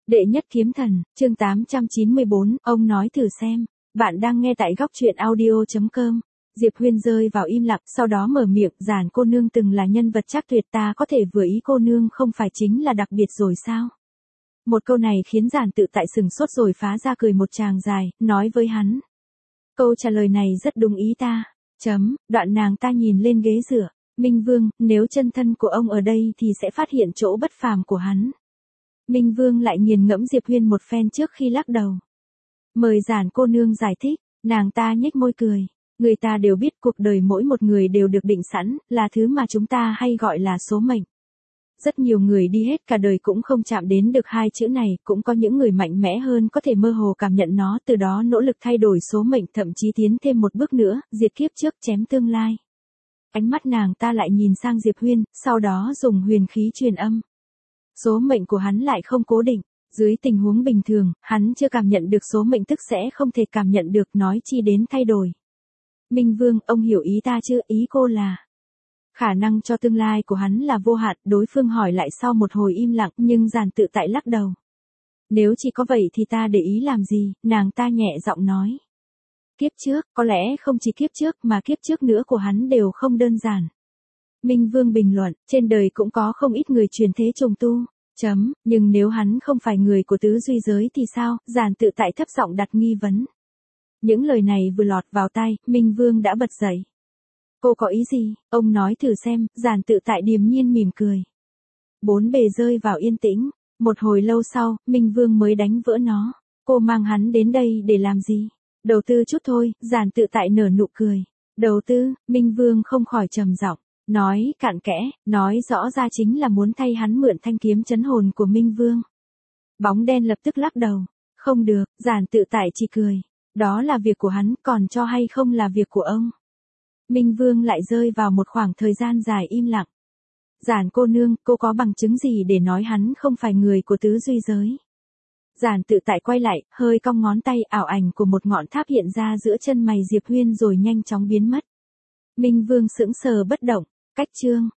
Đệ nhất kiếm thần, chương 894, ông nói thử xem. Bạn đang nghe tại góc truyện audio.com. Diệp Huyên rơi vào im lặng, sau đó mở miệng, Giản cô nương từng là nhân vật chắc tuyệt, ta có thể vừa ý cô nương không phải chính là đặc biệt rồi sao? Một câu này khiến Giản Tự Tại sừng sốt rồi phá ra cười một tràng dài, nói với hắn. Câu trả lời này rất đúng ý ta. Đoạn nàng ta nhìn lên ghế dựa. Minh Vương, nếu chân thân của ông ở đây thì sẽ phát hiện chỗ bất phàm của hắn. Minh Vương lại nghiền ngẫm Diệp Huyên một phen trước khi lắc đầu. Mời Giản cô nương giải thích, nàng ta nhếch môi cười. Người ta đều biết cuộc đời mỗi một người đều được định sẵn, là thứ mà chúng ta hay gọi là số mệnh. Rất nhiều người đi hết cả đời cũng không chạm đến được hai chữ này, cũng có những người mạnh mẽ hơn có thể mơ hồ cảm nhận nó, từ đó nỗ lực thay đổi số mệnh, thậm chí tiến thêm một bước nữa, diệt kiếp trước chém tương lai. Ánh mắt nàng ta lại nhìn sang Diệp Huyên, sau đó dùng huyền khí truyền âm. Số mệnh của hắn lại không cố định, dưới tình huống bình thường, hắn chưa cảm nhận được số mệnh tức sẽ không thể cảm nhận được, nói chi đến thay đổi. Minh Vương, ông hiểu ý ta chưa? Ý cô là khả năng cho tương lai của hắn là vô hạn. Đối phương hỏi lại sau một hồi im lặng, nhưng Giản Tự Tại lắc đầu. Nếu chỉ có vậy thì ta để ý làm gì? Nàng ta nhẹ giọng nói. Kiếp trước, có lẽ không chỉ kiếp trước mà kiếp trước nữa của hắn đều không đơn giản. Minh Vương bình luận, trên đời cũng có không ít người truyền thế trùng tu. Nhưng nếu hắn không phải người của tứ duy giới thì sao? Giản Tự Tại thấp giọng đặt nghi vấn. Những lời này vừa lọt vào tai, Minh Vương đã bật dậy. Cô có ý gì? Ông nói thử xem. Giản Tự Tại điềm nhiên mỉm cười. Bốn bề rơi vào yên tĩnh. Một hồi lâu sau, Minh Vương mới đánh vỡ nó. Cô mang hắn đến đây để làm gì? Đầu tư chút thôi. Giản Tự Tại nở nụ cười. Đầu tư? Minh Vương không khỏi trầm giọng. Nói cặn kẽ, nói rõ ra chính là muốn thay hắn mượn thanh kiếm trấn hồn của Minh Vương. Bóng đen lập tức lắc đầu. Không được. Giản Tự Tại chỉ cười. Đó là việc của hắn, còn cho hay không là việc của ông. Minh Vương lại rơi vào một khoảng thời gian dài im lặng. Giản cô nương, cô có bằng chứng gì để nói hắn không phải người của tứ duy giới? Giản Tự Tại quay lại, hơi cong ngón tay, ảo ảnh của một ngọn tháp hiện ra giữa chân mày Diệp Huyên rồi nhanh chóng biến mất. Minh Vương sững sờ bất động. Cách chương